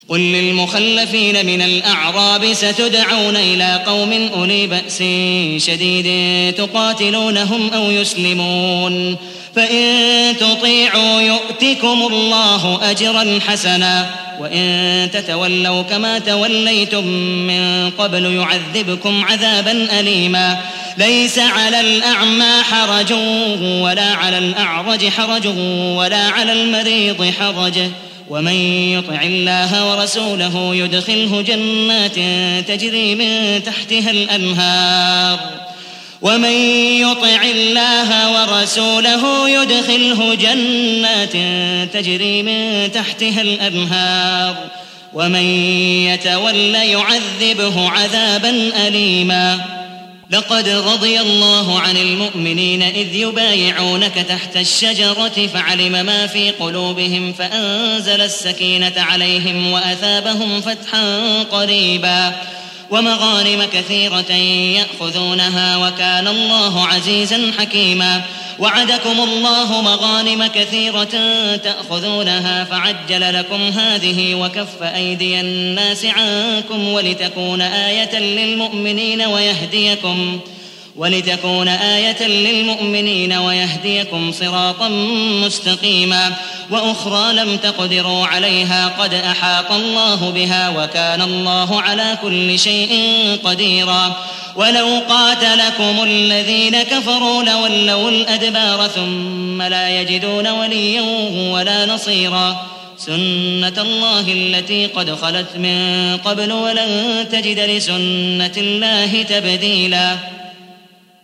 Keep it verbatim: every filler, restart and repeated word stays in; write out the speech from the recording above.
قل للمخلفين من الأعراب ستدعون إلى قوم أولي بأس شديد تقاتلونهم أو يسلمون فإن تطيعوا يؤتكم الله أجرا حسنا وإن تتولوا كما توليتم من قبل يعذبكم عذابا أليما ليس على الأعمى حرج ولا على الأعرج حرج ولا على المريض حرج ومن يطع الله ورسوله يدخله جنات تجري من تحتها الأنهار ومن يطع الله ورسوله يدخله جنات تجري من تحتها الأنهار ومن يتولى يعذبه عذابا أليما لقد رضي الله عن المؤمنين إذ يبايعونك تحت الشجرة فعلم ما في قلوبهم فأنزل السكينة عليهم وأثابهم فتحا قريبا ومغانم كثيرة يأخذونها وكان الله عزيزا حكيما وعدكم الله مغانم كثيرة تأخذونها فعجل لكم هذه وكف أيدي الناس عنكم ولتكون آية للمؤمنين ويهديكم ولتكون آية للمؤمنين ويهديكم صراطا مستقيما وأخرى لم تقدروا عليها قد أحاط الله بها وكان الله على كل شيء قديرا ولو قاتلكم الذين كفروا لولوا الأدبار ثم لا يجدون وليا ولا نصيرا سنة الله التي قد خلت من قبل ولن تجد لسنة الله تبديلا